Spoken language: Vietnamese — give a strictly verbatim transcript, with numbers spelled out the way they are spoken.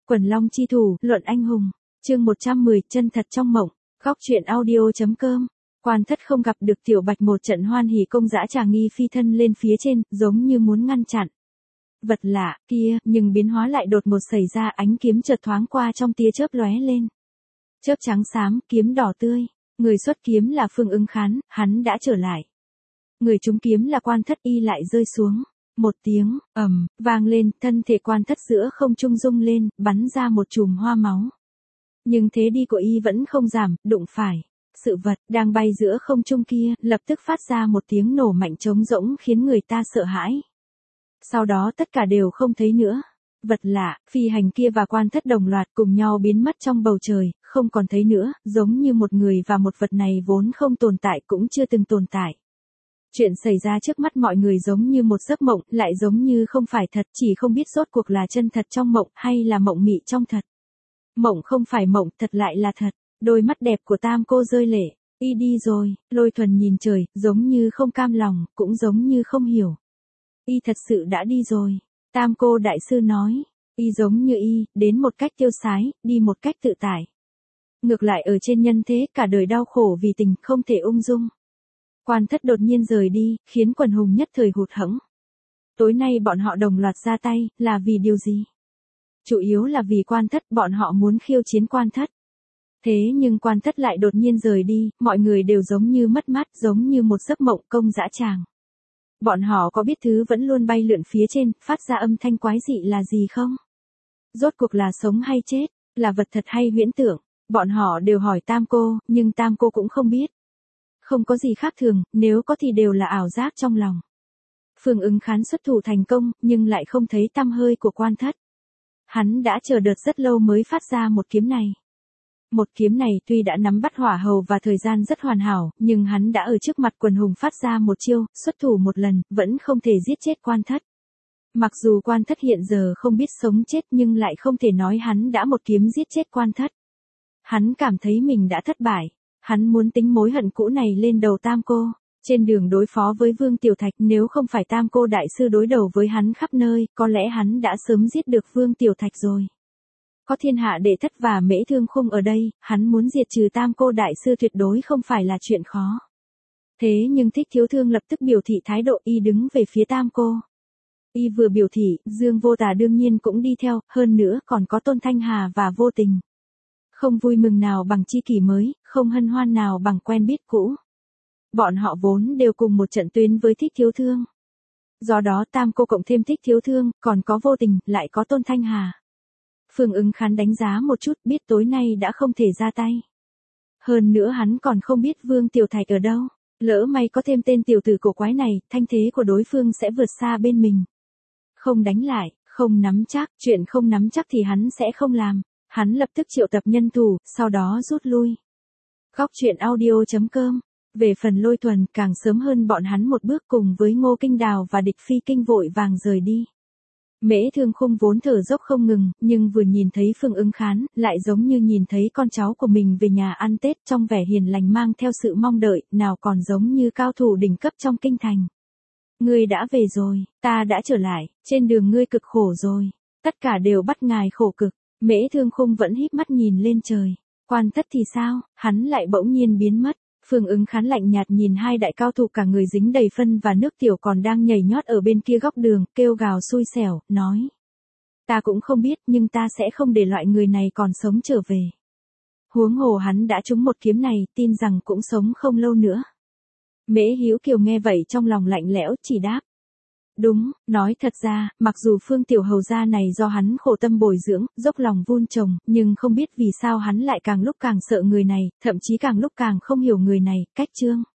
Quần Long chi thủ, luận anh hùng. Chương một trăm mười, chân thật trong mộng. Góc truyện audio.com. Quan Thất không gặp được Tiểu Bạch một trận hoan hỉ công dã trà nghi phi thân lên phía trên, giống như muốn ngăn chặn. Vật lạ kia, nhưng biến hóa lại đột ngột xảy ra, ánh kiếm chợt thoáng qua trong tia chớp lóe lên. Chớp trắng xám, kiếm đỏ tươi. Người xuất kiếm là Phương Ứng Khán, hắn đã trở lại. Người trúng kiếm là Quan Thất, y lại rơi xuống. Một tiếng ầm vang lên, thân thể Quan Thất giữa không trung rung lên, bắn ra một chùm hoa máu. Nhưng thế đi của y vẫn không giảm, đụng phải sự vật đang bay giữa không trung kia, lập tức phát ra một tiếng nổ mạnh trống rỗng khiến người ta sợ hãi. Sau đó tất cả đều không thấy nữa. Vật lạ, phi hành kia và Quan Thất đồng loạt cùng nhau biến mất trong bầu trời, không còn thấy nữa, giống như một người và một vật này vốn không tồn tại cũng chưa từng tồn tại. Chuyện xảy ra trước mắt mọi người giống như một giấc mộng, lại giống như không phải thật, chỉ không biết rốt cuộc là chân thật trong mộng hay là mộng mị trong thật. Mộng không phải mộng, thật lại là thật. Đôi mắt đẹp của Tam cô rơi lệ. Y đi rồi. Lôi Thuần nhìn trời, giống như không cam lòng, cũng giống như không hiểu. Y thật sự đã đi rồi. Tam cô đại sư nói. Y giống như y, đến một cách tiêu sái, đi một cách tự tại. Ngược lại ở trên nhân thế, cả đời đau khổ vì tình, không thể ung dung. Quan Thất đột nhiên rời đi, khiến quần hùng nhất thời hụt hẫng. Tối nay bọn họ đồng loạt ra tay, là vì điều gì? Chủ yếu là vì Quan Thất, bọn họ muốn khiêu chiến Quan Thất. Thế nhưng Quan Thất lại đột nhiên rời đi, mọi người đều giống như mất mát, giống như một giấc mộng công dã tràng. Bọn họ có biết thứ vẫn luôn bay lượn phía trên, phát ra âm thanh quái dị là gì không? Rốt cuộc là sống hay chết, là vật thật hay huyễn tưởng? Bọn họ đều hỏi Tam cô, nhưng Tam cô cũng không biết. Không có gì khác thường, nếu có thì đều là ảo giác trong lòng. Phương Ứng Khán xuất thủ thành công, nhưng lại không thấy tăm hơi của Quan Thất. Hắn đã chờ đợt rất lâu mới phát ra một kiếm này. Một kiếm này tuy đã nắm bắt hỏa hầu và thời gian rất hoàn hảo, nhưng hắn đã ở trước mặt quần hùng phát ra một chiêu, xuất thủ một lần, vẫn không thể giết chết Quan Thất. Mặc dù Quan Thất hiện giờ không biết sống chết nhưng lại không thể nói hắn đã một kiếm giết chết Quan Thất. Hắn cảm thấy mình đã thất bại. Hắn muốn tính mối hận cũ này lên đầu Tam cô. Trên đường đối phó với Vương Tiểu Thạch, nếu không phải Tam cô đại sư đối đầu với hắn khắp nơi, có lẽ hắn đã sớm giết được Vương Tiểu Thạch rồi. Có Thiên Hạ Đệ Thất và Mễ Thương Khung ở đây, hắn muốn diệt trừ Tam cô đại sư tuyệt đối không phải là chuyện khó. Thế nhưng Thích Thiếu Thương lập tức biểu thị thái độ, y đứng về phía Tam cô. Y vừa biểu thị, Dương Vô Tà đương nhiên cũng đi theo, hơn nữa còn có Tôn Thanh Hà và Vô Tình. Không vui mừng nào bằng tri kỷ mới, không hân hoan nào bằng quen biết cũ. Bọn họ vốn đều cùng một trận tuyến với Thích Thiếu Thương. Do đó Tam cô cộng thêm Thích Thiếu Thương, còn có Vô Tình, lại có Tôn Thanh Hà. Phương Ứng Khán đánh giá một chút, biết tối nay đã không thể ra tay. Hơn nữa hắn còn không biết Vương Tiểu Thạch ở đâu. Lỡ may có thêm tên tiểu tử cổ quái này, thanh thế của đối phương sẽ vượt xa bên mình. Không đánh lại, không nắm chắc, chuyện không nắm chắc thì hắn sẽ không làm. Hắn lập tức triệu tập nhân thủ, sau đó rút lui. Góc truyện audio.com. Về phần Lôi Thuần, càng sớm hơn bọn hắn một bước cùng với Ngô Kinh Đào và Địch Phi Kinh vội vàng rời đi. Mễ Thương Khung vốn thở dốc không ngừng, nhưng vừa nhìn thấy Phương Ứng Khán, lại giống như nhìn thấy con cháu của mình về nhà ăn Tết, trong vẻ hiền lành mang theo sự mong đợi, nào còn giống như cao thủ đỉnh cấp trong kinh thành. Ngươi đã về rồi, ta đã trở lại, trên đường ngươi cực khổ rồi, tất cả đều bắt ngài khổ cực. Mễ Thương Khung vẫn híp mắt nhìn lên trời. Quan Thất thì sao, hắn lại bỗng nhiên biến mất. Phương Ứng Khán lạnh nhạt nhìn hai đại cao thủ cả người dính đầy phân và nước tiểu còn đang nhảy nhót ở bên kia góc đường, kêu gào xui xẻo, nói. Ta cũng không biết, nhưng ta sẽ không để loại người này còn sống trở về. Huống hồ hắn đã trúng một kiếm này, tin rằng cũng sống không lâu nữa. Mễ Hữu Kiều nghe vậy trong lòng lạnh lẽo, chỉ đáp. Đúng, nói thật ra, mặc dù Phương Tiểu Hầu gia này do hắn khổ tâm bồi dưỡng, dốc lòng vun trồng, nhưng không biết vì sao hắn lại càng lúc càng sợ người này, thậm chí càng lúc càng không hiểu người này, cách Trương.